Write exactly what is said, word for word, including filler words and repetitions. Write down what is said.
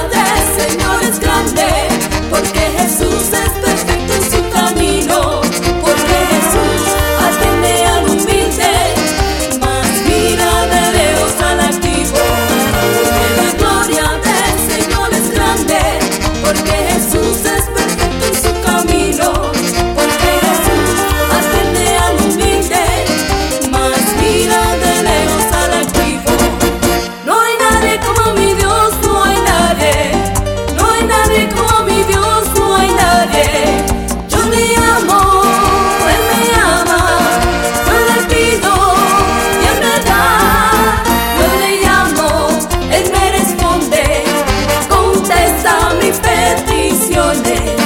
del Señor es grande, porque Jesús es perfecto en su camino, porque Jesús atiende al humilde, mas mira de lejos al altivo. Porque la gloria del Señor es grande, porque Jesús es perfecto en su camino, porque Jesús atiende al humilde, mas mira de lejos al altivo. No hay nadie como mi Dios, no hay nadie, no hay nadie como mi Dios, no hay nadie. Yo le amo, Él me ama, yo le pido y Él me da. Yo le llamo, Él me responde, contesta mis peticiones.